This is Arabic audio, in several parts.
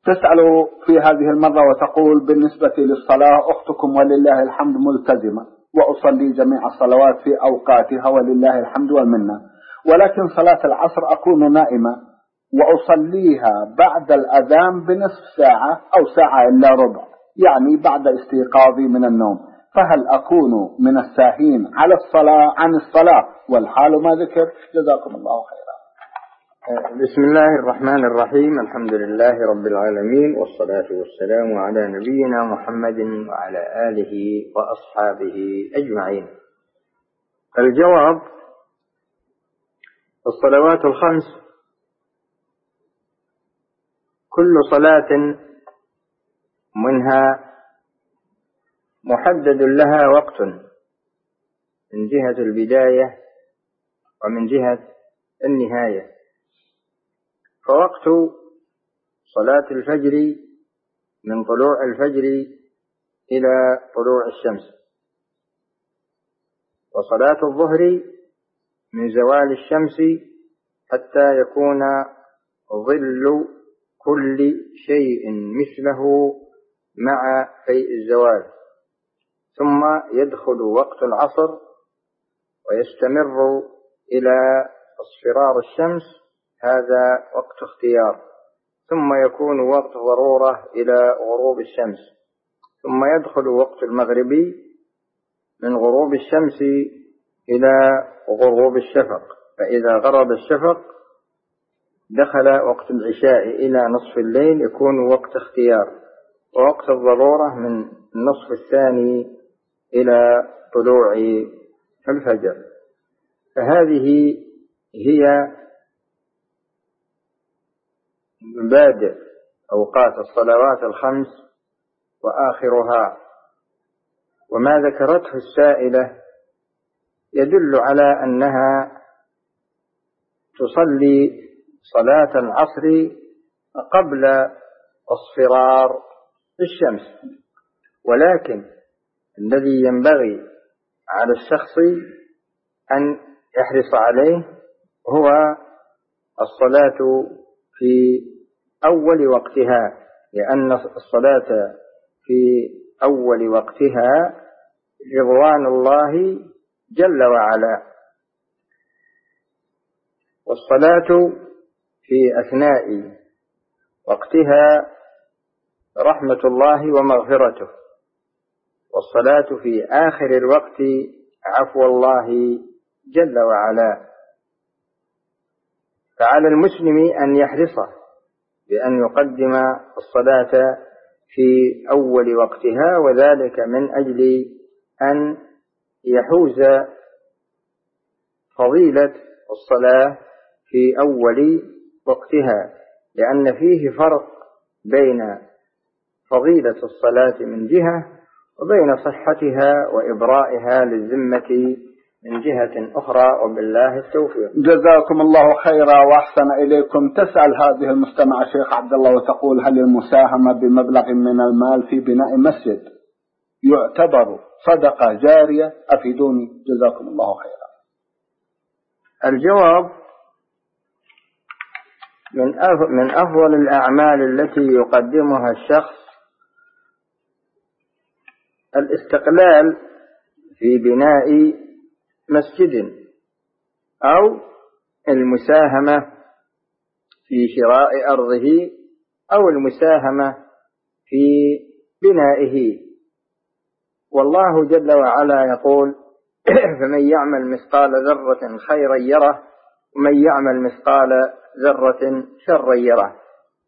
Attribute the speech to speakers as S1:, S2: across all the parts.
S1: تسأل في هذه المرة وتقول: بالنسبة للصلاة أختكم ولله الحمد ملتزمة وأصلي جميع الصلوات في أوقاتها ولله الحمد والمنة، ولكن صلاة العصر أكون نائمة وأصليها بعد الأذان بنصف ساعة أو ساعة إلا ربع، يعني بعد استيقاظي من النوم، فهل أكون من الساهين على الصلاة عن الصلاة والحال ما ذكر؟ جزاكم الله خيرا.
S2: بسم الله الرحمن الرحيم. الحمد لله رب العالمين، والصلاة والسلام على نبينا محمد وعلى آله وأصحابه أجمعين. الجواب: الصلوات الخمس كل صلاة منها محدد لها وقت من جهة البداية ومن جهة النهاية. فوقت صلاة الفجر من طلوع الفجر إلى طلوع الشمس، وصلاة الظهر من زوال الشمس حتى يكون ظل كل شيء مثله مع فيء الزوال، ثم يدخل وقت العصر ويستمر إلى اصفرار الشمس، هذا وقت اختيار، ثم يكون وقت ضرورة إلى غروب الشمس، ثم يدخل وقت المغرب من غروب الشمس إلى غروب الشفق، فإذا غرب الشفق دخل وقت العشاء إلى نصف الليل، يكون وقت اختيار، ووقت الضرورة من النصف الثاني إلى طلوع الفجر. فهذه هي مبادئ أوقات الصلوات الخمس وآخرها. وما ذكرته السائلة يدل على أنها تصلي صلاة العصر قبل اصفرار الشمس، ولكن الذي ينبغي على الشخص أن يحرص عليه هو الصلاة في أول وقتها، لأن الصلاة في أول وقتها رضوان الله جل وعلا، والصلاة في أثناء وقتها رحمة الله ومغفرته، والصلاة في آخر الوقت عفو الله جل وعلا. فعلى المسلم أن يحرص بأن يقدم الصلاة في أول وقتها، وذلك من أجل أن يحوز فضيلة الصلاة في أول وقتها، لأن فيه فرق بين فضيلة الصلاة من جهة وبين صحتها وإبرائها للذمة من جهة أخرى، وبالله التوفيق.
S1: جزاكم الله خيرا وأحسن إليكم. تسأل هذه المستمع شيخ عبد الله وتقول: هل المساهمة بمبلغ من المال في بناء مسجد يعتبر صدقة جارية؟ أفيدوني جزاكم الله خيرا.
S2: الجواب: من أفضل الأعمال التي يقدمها الشخص الاستقلال في بناء مسجد، أو المساهمة في شراء أرضه، أو المساهمة في بنائه. والله جل وعلا يقول: فمن يعمل مثقال ذرة خيرا يره، ومن يعمل مثقال ذرة شرا يره.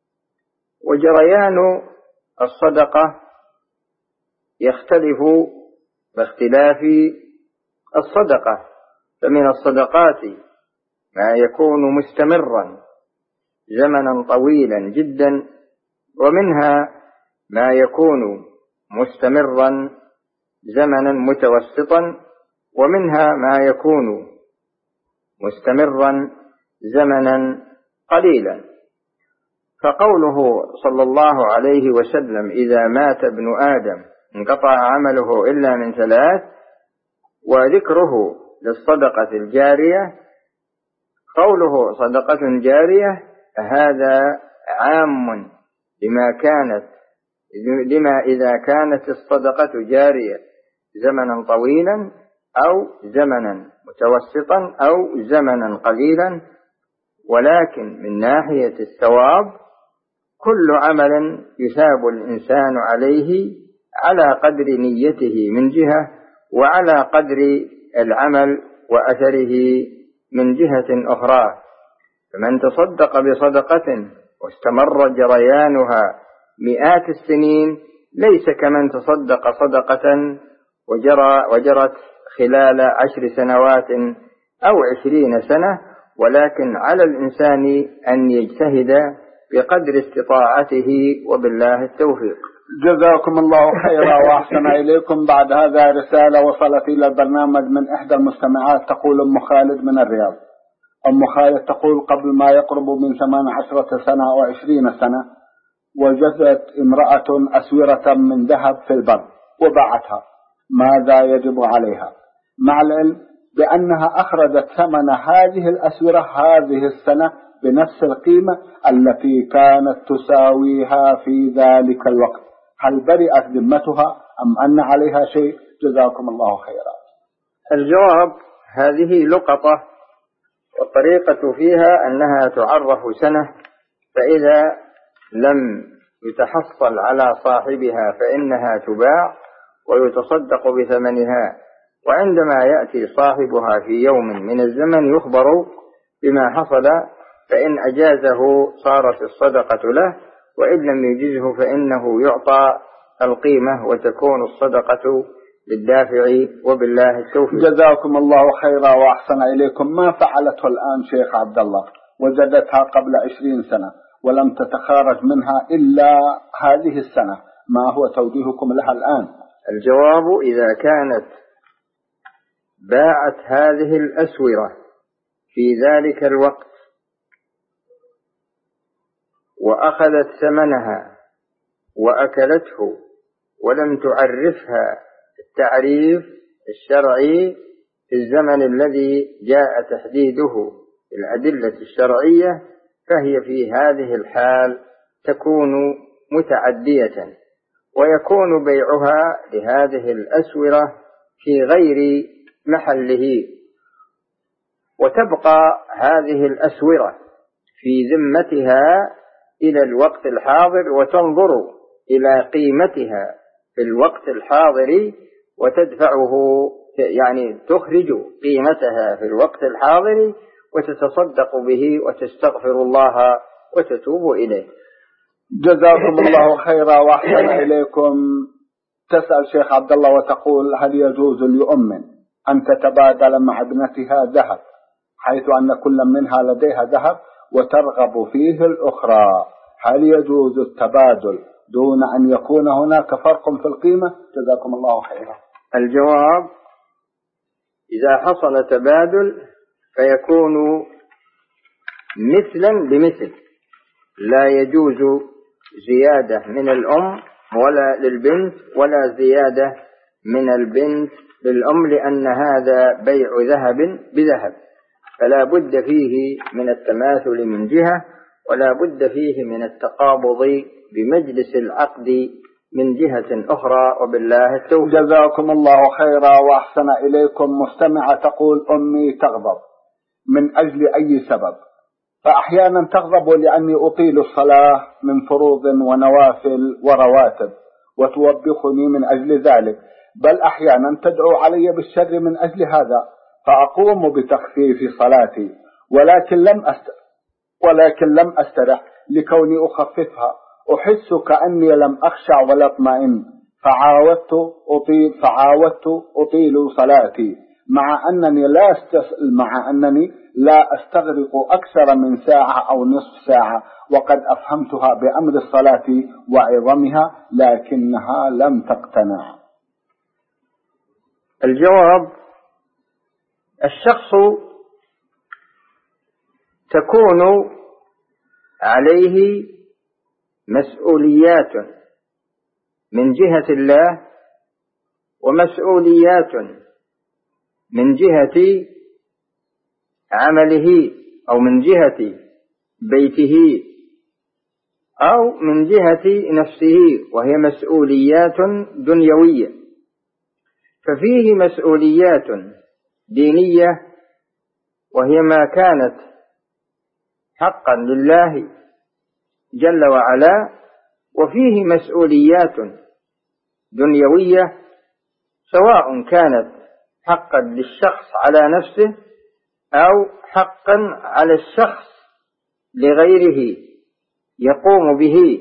S2: وجريان الصدقة يختلف باختلاف الصدقة، فمن الصدقات ما يكون مستمرا زمنا طويلا جدا، ومنها ما يكون مستمرا زمنا متوسطا، ومنها ما يكون مستمرا زمنا قليلا. فقوله صلى الله عليه وسلم: إذا مات ابن آدم انقطع عمله إلا من ثلاث، وذكره للصدقة الجارية، قوله صدقة جارية هذا عام لما إذا كانت الصدقة جارية زمنا طويلا أو زمنا متوسطا أو زمنا قليلا. ولكن من ناحية الثواب كل عمل يثاب الإنسان عليه على قدر نيته من جهة، وعلى قدر العمل وأثره من جهة أخرى. فمن تصدق بصدقة واستمر جريانها مئات السنين ليس كمن تصدق صدقة وجرت خلال 10 سنوات أو 20 سنة. ولكن على الإنسان أن يجتهد بقدر استطاعته، وبالله التوفيق.
S1: جزاكم الله خيرا وأحسن إليكم. بعد هذا رسالة وصلت إلى البرنامج من إحدى المستمعات، تقول أم خالد من الرياض. أم خالد تقول: قبل ما يقرب من 18 سنة أو 20 سنة وجدت امرأة أسورة من ذهب في البر وباعتها، ماذا يجب عليها؟ مع العلم بأنها أخرجت ثمن هذه الأسورة هذه السنة بنفس القيمة التي كانت تساويها في ذلك الوقت، هل برئت ذمتها أم أن عليها شيء؟ جزاكم الله خيرا.
S2: الجواب: هذه لقطة، والطريقة فيها أنها تعرف سنة، فإذا لم يتحصل على صاحبها فإنها تباع ويتصدق بثمنها، وعندما يأتي صاحبها في يوم من الزمن يخبر بما حصل، فإن أجازه صارت الصدقة له، وإن لم يجزه فإنه يعطى القيمة وتكون الصدقة للدافع، وبالله التوفيق.
S1: جزاكم الله خيرا وأحسن إليكم. ما فعلته الآن شيخ عبد الله؟ وجدتها قبل 20 سنة ولم تتخارج منها إلا هذه السنة، ما هو توجيهكم لها الآن؟
S2: الجواب: إذا كانت باعت هذه الأسورة في ذلك الوقت وأخذت ثمنها وأكلته ولم تعرفها التعريف الشرعي في الزمن الذي جاء تحديده بالأدلة الشرعية، فهي في هذه الحال تكون متعدية، ويكون بيعها لهذه الأسورة في غير محله، وتبقى هذه الأسورة في ذمتها إلى الوقت الحاضر، وتنظر إلى قيمتها في الوقت الحاضر وتدفعه، يعني تخرج قيمتها في الوقت الحاضر وتتصدق به وتستغفر الله وتتوب إليه.
S1: جزاكم الله خيرا وأحسن إليكم. تسأل شيخ عبد الله وتقول: هل يجوز لأم أن تتبادل مع ابنتها ذهب، حيث أن كل منها لديها ذهب وترغب فيه الأخرى؟ هل يجوز التبادل دون أن يكون هناك فرق في القيمة؟ جزاكم الله خيرا.
S2: الجواب: إذا حصل تبادل فيكون مثلا بمثل، لا يجوز زيادة من الأم ولا للبنت، ولا زيادة من البنت للأم، لأن هذا بيع ذهب بذهب، فلا بد فيه من التماثل من جهة، ولا بد فيه من التقابض بمجلس العقد من جهة أخرى، وبالله التوفيق.
S1: جزاكم الله خيرا وأحسن إليكم. مستمعة تقول: أمي تغضب من أجل أي سبب، فأحيانا تغضب لأني أطيل الصلاة من فروض ونوافل ورواتب وتوبخني من أجل ذلك، بل أحيانا تدعو علي بالشر من أجل هذا، فأقوم بتخفيف صلاتي، ولكن لم أسترح لكوني أخففها، أحس كأني لم أخشع ولا اطمئن، فعاودت أطيل صلاتي مع أنني لا أستغرق أكثر من ساعة أو نصف ساعة، وقد أفهمتها بأمر الصلاة وعظمها، لكنها لم تقتنع.
S2: الجواب: الشخص تكون عليه مسؤوليات من جهة الله، ومسؤوليات من جهة عمله أو من جهة بيته أو من جهة نفسه، وهي مسؤوليات دنيوية. ففيه مسؤوليات دينية وهي ما كانت حقا لله جل وعلا، وفيه مسؤوليات دنيوية سواء كانت حقا للشخص على نفسه أو حقا على الشخص لغيره يقوم به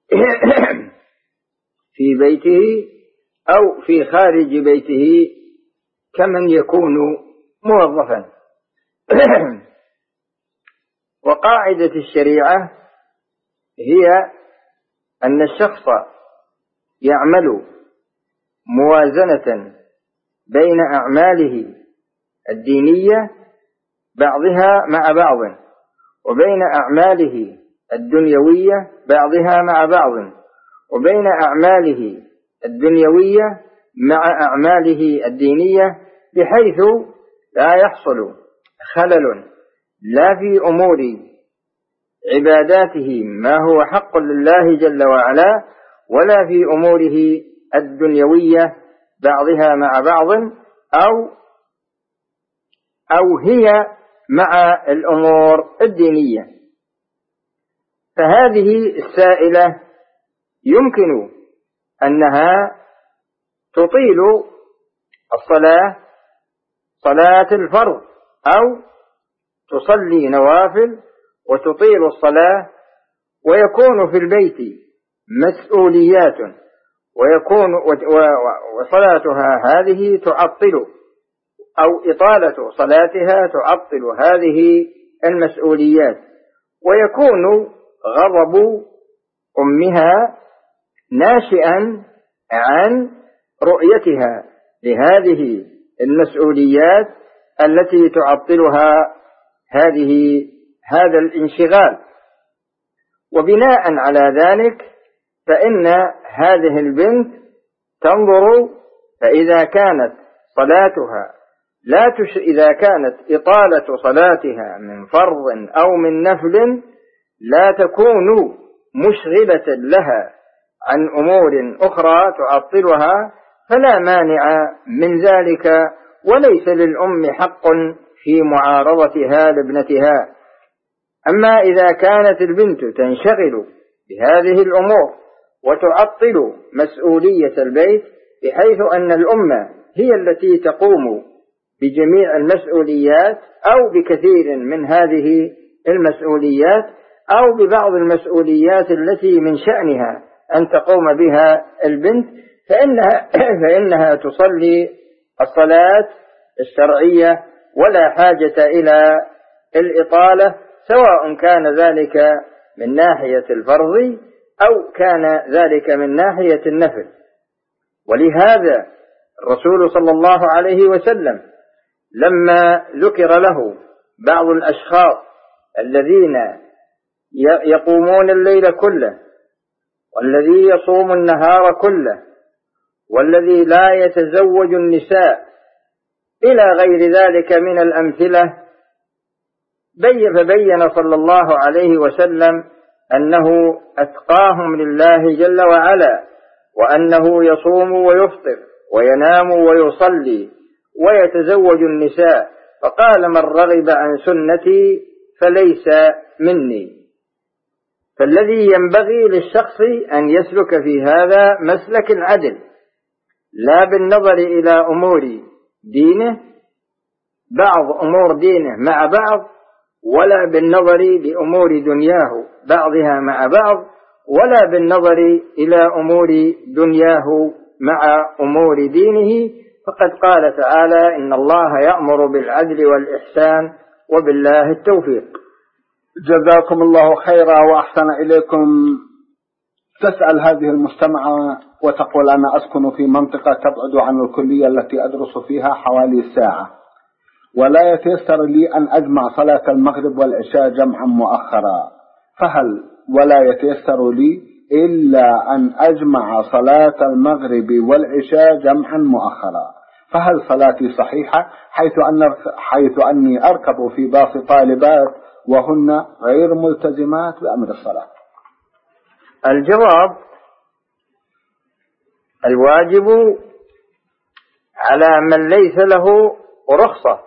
S2: في بيته أو في خارج بيته كمن يكون موظفا. وقاعدة الشريعة هي أن الشخص يعمل موازنة بين أعماله الدينية بعضها مع بعض، وبين أعماله الدنيوية بعضها مع بعض، وبين أعماله الدنيوية مع أعماله الدينية، بحيث لا يحصل خلل لا في أمور عباداته ما هو حق لله جل وعلا، ولا في أموره الدنيوية بعضها مع بعض أو هي مع الأمور الدينية. فهذه السائلة يمكن أنها تطيل صلاة الفرض، أو تصلي نوافل وتطيل الصلاة، ويكون في البيت مسؤوليات، وصلاتها هذه تعطل، أو إطالة صلاتها تعطل هذه المسؤوليات، ويكون غضب أمها ناشئا عن رؤيتها لهذه المسؤوليات التي تعطلها هذا الانشغال. وبناء على ذلك فإن هذه البنت تنظر، فإذا كانت صلاتها إذا كانت إطالة صلاتها من فرض أو من نفل لا تكون مشغلة لها عن أمور أخرى تعطلها، فلا مانع من ذلك، وليس للأم حق في معارضتها لابنتها. أما إذا كانت البنت تنشغل بهذه الأمور وتعطل مسؤولية البيت، بحيث أن الأم هي التي تقوم بجميع المسؤوليات أو بكثير من هذه المسؤوليات، أو ببعض المسؤوليات التي من شأنها أن تقوم بها البنت، فإنها تصلي الصلاة الشرعية ولا حاجة إلى الإطالة، سواء كان ذلك من ناحية الفرض أو كان ذلك من ناحية النفل. ولهذا الرسول صلى الله عليه وسلم لما ذكر له بعض الأشخاص الذين يقومون الليل كله، والذي يصوم النهار كله، والذي لا يتزوج النساء إلى غير ذلك من الأمثلة، فبين صلى الله عليه وسلم أنه أتقاهم لله جل وعلا، وأنه يصوم ويفطر وينام ويصلي ويتزوج النساء، فقال: من رغب عن سنتي فليس مني. فالذي ينبغي للشخص أن يسلك في هذا مسلك العدل، لا بالنظر إلى أمور دينه، بعض أمور دينه مع بعض، ولا بالنظر لأمور دنياه بعضها مع بعض، ولا بالنظر إلى أمور دنياه مع أمور دينه. فقد قال تعالى: إن الله يأمر بالعدل والإحسان وبالله التوفيق.
S1: جزاكم الله خيرا وأحسن إليكم. تسأل هذه المستمعة وتقول: أنا أسكن في منطقة تبعد عن الكلية التي أدرس فيها حوالي ساعة، ولا يتيسر لي أن أجمع صلاة المغرب والعشاء جمعا مؤخرا، ولا يتيسر لي إلا أن أجمع صلاة المغرب والعشاء جمعا مؤخرا، فهل صلاتي صحيحة حيث أني أركب في باص طالبات وهن غير ملتزمات بأمر الصلاة؟
S2: الجواب: الواجب على من ليس له رخصة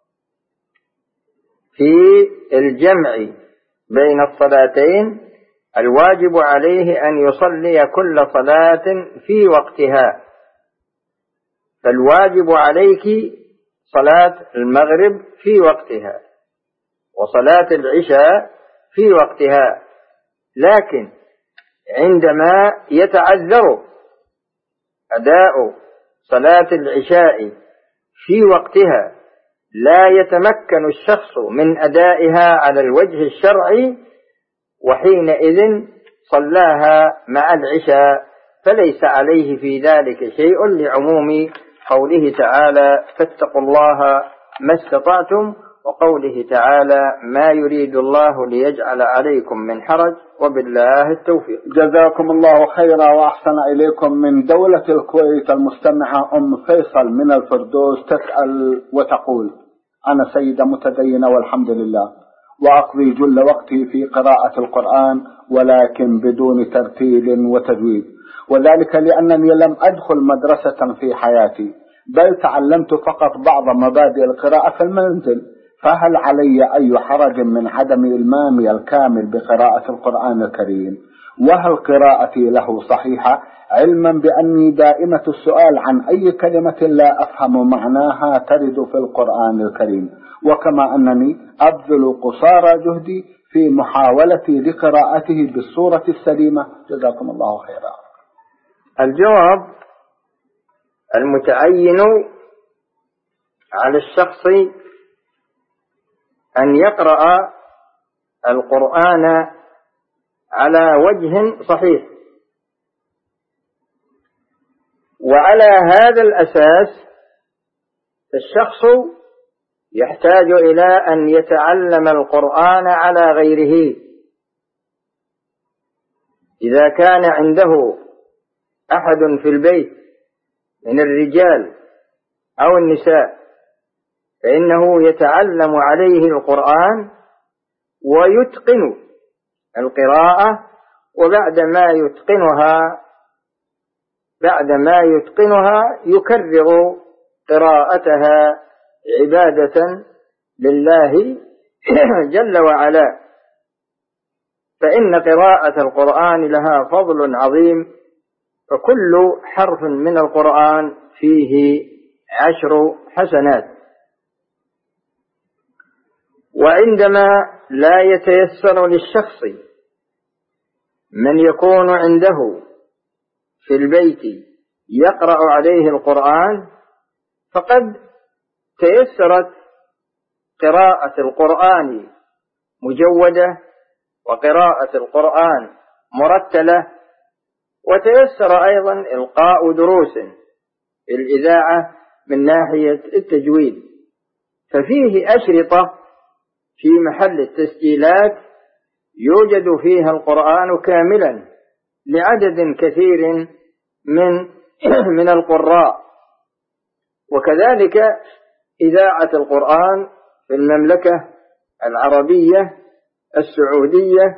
S2: في الجمع بين الصلاتين، الواجب عليه أن يصلي كل صلاة في وقتها. فالواجب عليك صلاة المغرب في وقتها وصلاة العشاء في وقتها، لكن عندما يتعذر أداء صلاة العشاء في وقتها لا يتمكن الشخص من أدائها على الوجه الشرعي، وحينئذ صلاها مع العشاء، فليس عليه في ذلك شيء، لعموم قوله تعالى: فاتقوا الله ما استطعتم، وقوله تعالى: ما يريد الله ليجعل عليكم من حرج، وبالله التوفيق.
S1: جزاكم الله خيرا وأحسن إليكم. من دولة الكويت المستمعة فيصل من الفردوس تسأل وتقول: أنا سيدة متدينة والحمد لله، وأقضي جل وقتي في قراءة القرآن ولكن بدون ترتيل وتجويد، وذلك لأنني لم أدخل مدرسة في حياتي، بل تعلمت فقط بعض مبادئ القراءة في المنزل، فهل علي أي حرج من عدم إلمامي الكامل بقراءة القرآن الكريم؟ وهل قراءتي له صحيحة، علما بأني دائمة السؤال عن أي كلمة لا أفهم معناها ترد في القرآن الكريم، وكما أنني أبذل قصارى جهدي في محاولتي لقراءته بالصورة السليمة؟ جزاكم الله خيرا.
S2: الجواب: المتعين على الشخص أن يقرأ القرآن على وجه صحيح، وعلى هذا الأساس الشخص يحتاج إلى أن يتعلم القرآن على غيره. إذا كان عنده أحد في البيت من الرجال أو النساء فإنه يتعلم عليه القرآن ويتقن القراءة، بعدما يتقنها يكرر قراءتها عبادة لله جل وعلا، فإن قراءة القرآن لها فضل عظيم، فكل حرف من القرآن فيه 10 حسنات. وعندما لا يتيسر للشخص من يكون عنده في البيت يقرأ عليه القرآن، فقد تيسرت قراءة القرآن مجودة وقراءة القرآن مرتلة، وتيسر أيضا إلقاء دروس في الإذاعة من ناحية التجويد، ففيه أشرطة في محل التسجيلات يوجد فيها القرآن كاملا لعدد كثير من القراء. وكذلك إذاعة القرآن في المملكة العربية السعودية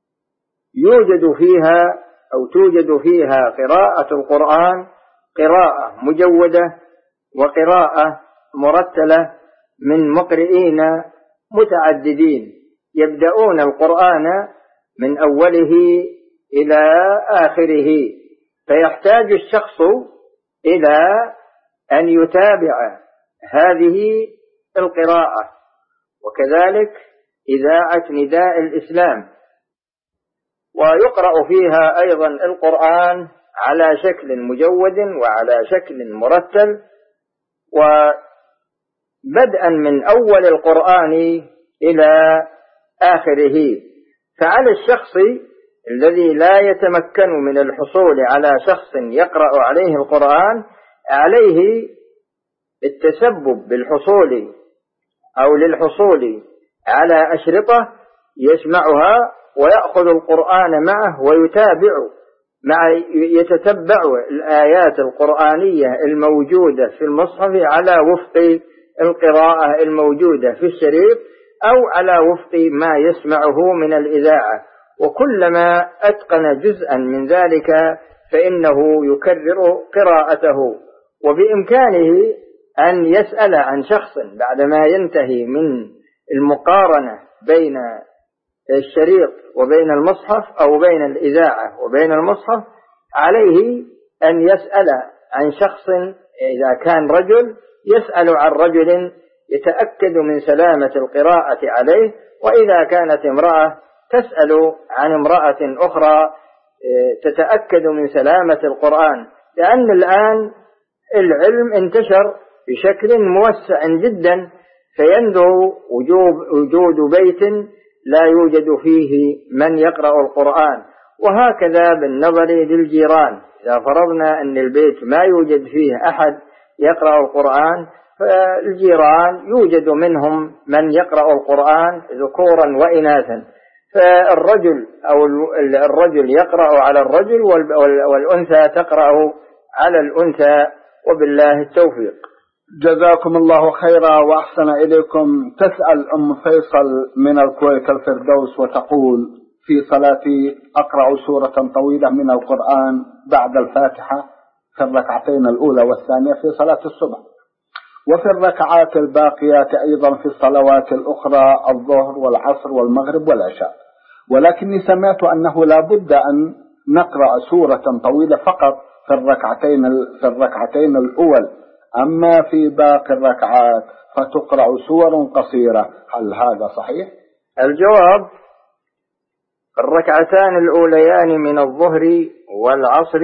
S2: توجد فيها قراءة القرآن قراءة مجودة وقراءة مرتلة من مقرئين متعددين يبدأون القرآن من أوله إلى آخره، فيحتاج الشخص إلى أن يتابع هذه القراءة. وكذلك إذاعة نداء الإسلام، ويقرأ فيها أيضا القرآن على شكل مجود وعلى شكل مرتل، وبدءا من أول القرآن إلى آخره. فعلى الشخص الذي لا يتمكن من الحصول على شخص يقرأ عليه القرآن عليه التسبب بالحصول أو للحصول على أشرطة يسمعها ويأخذ القرآن معه يتتبع الآيات القرآنية الموجودة في المصحف على وفق القراءة الموجودة في الشريط أو على وفق ما يسمعه من الإذاعة. وكلما أتقن جزءا من ذلك فإنه يكرر قراءته. وبإمكانه أن يسأل عن شخص بعدما ينتهي من المقارنة بين الشريط وبين المصحف أو بين الإذاعة وبين المصحف، عليه أن يسأل عن شخص، إذا كان رجل يسأل عن رجل يتأكد من سلامة القراءة عليه، وإذا كانت امرأة تسأل عن امرأة أخرى تتأكد من سلامة القرآن، لأن الآن العلم انتشر بشكل موسع جدا، فيندر وجود بيت لا يوجد فيه من يقرأ القرآن. وهكذا بالنظر للجيران، إذا فرضنا أن البيت ما يوجد فيه أحد يقرأ القرآن، فالجيران يوجد منهم من يقرأ القرآن ذكورا وإناثا، فالرجل أو الرجل يقرأ على الرجل والأنثى تقرأ على الأنثى، وبالله التوفيق.
S1: جزاكم الله خيرا وأحسن إليكم. تسأل أم فيصل من الكويت الفردوس وتقول: في صلاتي أقرأ سورة طويلة من القرآن بعد الفاتحة في الركعتين الأولى والثانية في صلاة الصبح، وفي الركعات الباقيات أيضا في الصلوات الأخرى الظهر والعصر والمغرب والعشاء، ولكني سمعت أنه لا بد أن نقرأ سورة طويلة فقط في الركعتين الأول، أما في باقي الركعات فتقرأ سور قصيرة. هل هذا صحيح؟
S2: الجواب: الركعتان الأوليان من الظهر والعصر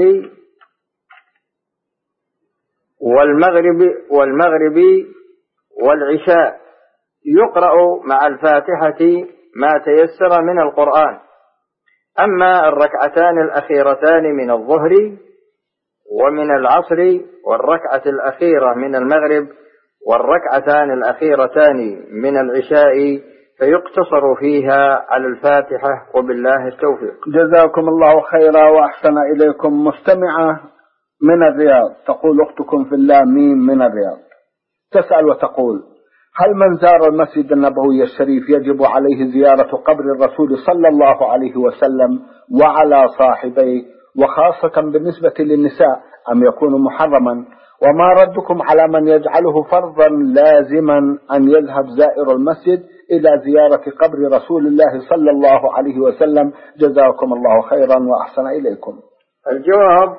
S2: والمغرب والعشاء يقرأ مع الفاتحة ما تيسر من القرآن. أما الركعتان الأخيرتان من الظهر ومن العصر والركعة الأخيرة من المغرب والركعتان الأخيرتان من العشاء فيقتصر فيها على الفاتحة، وبالله التوفيق.
S1: جزاكم الله خيرا وأحسن إليكم. مستمعة من الرياض تقول: أختكم في الله ميم من الرياض، تسأل وتقول: هل من زار المسجد النبوي الشريف يجب عليه زيارة قبر الرسول صلى الله عليه وسلم وعلى صاحبيه، وخاصة بالنسبة للنساء، أم يكون محرما؟ وما ردكم على من يجعله فرضا لازما أن يذهب زائر المسجد إلى زيارة قبر رسول الله صلى الله عليه وسلم؟ جزاكم الله خيرا وأحسن إليكم.
S2: الجواب: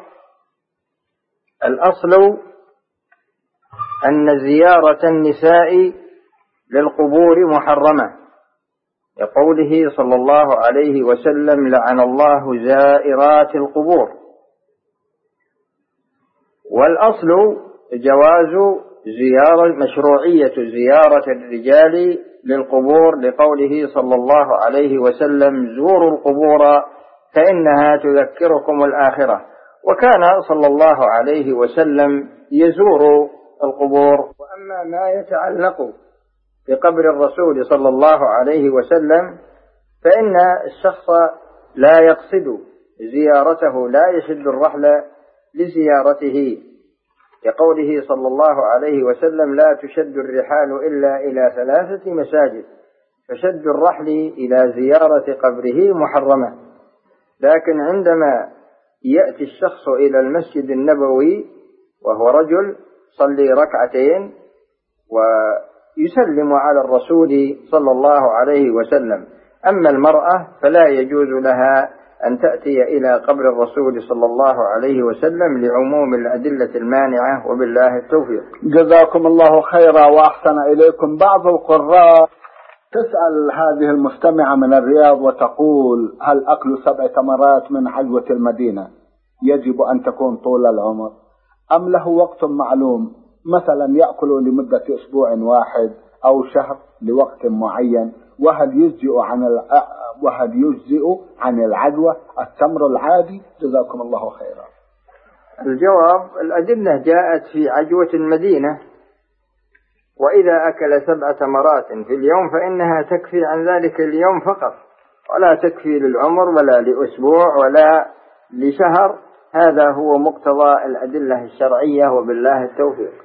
S2: الأصل أن زيارة النساء للقبور محرمة، لقوله صلى الله عليه وسلم: لعن الله زائرات القبور. والأصل جواز مشروعية زيارة الرجال للقبور، لقوله صلى الله عليه وسلم: زوروا القبور فإنها تذكركم الآخرة. وكان صلى الله عليه وسلم يزور القبور. وأما ما يتعلق بقبر الرسول صلى الله عليه وسلم فإن الشخص لا يقصد زيارته، لا يشد الرحل لزيارته، لقوله صلى الله عليه وسلم: لا تشد الرحال إلا إلى 3 مساجد، فشد الرحل إلى زيارة قبره محرمة. لكن عندما يأتي الشخص إلى المسجد النبوي وهو رجل صلي ركعتين ويسلم على الرسول صلى الله عليه وسلم. أما المرأة فلا يجوز لها أن تأتي إلى قبر الرسول صلى الله عليه وسلم لعموم الأدلة المانعة، وبالله التوفيق.
S1: جزاكم الله خيرا وأحسن إليكم. بعض القراء تسأل هذه المستمعة من الرياض وتقول: هل أكل 7 تمرات من عجوة المدينة يجب أن تكون طول العمر، أم له وقت معلوم، مثلا يأكل لمدة أسبوع واحد أو شهر لوقت معين؟ وهل يجزئ عن العجوة التمر العادي؟ جزاكم الله خيرا.
S2: الجواب: الأدلة جاءت في عجوة المدينة، وإذا أكل 7 تمرات في اليوم فإنها تكفي عن ذلك اليوم فقط، ولا تكفي للعمر ولا لأسبوع ولا لشهر. هذا هو مقتضى الأدلة الشرعية، وبالله التوفيق.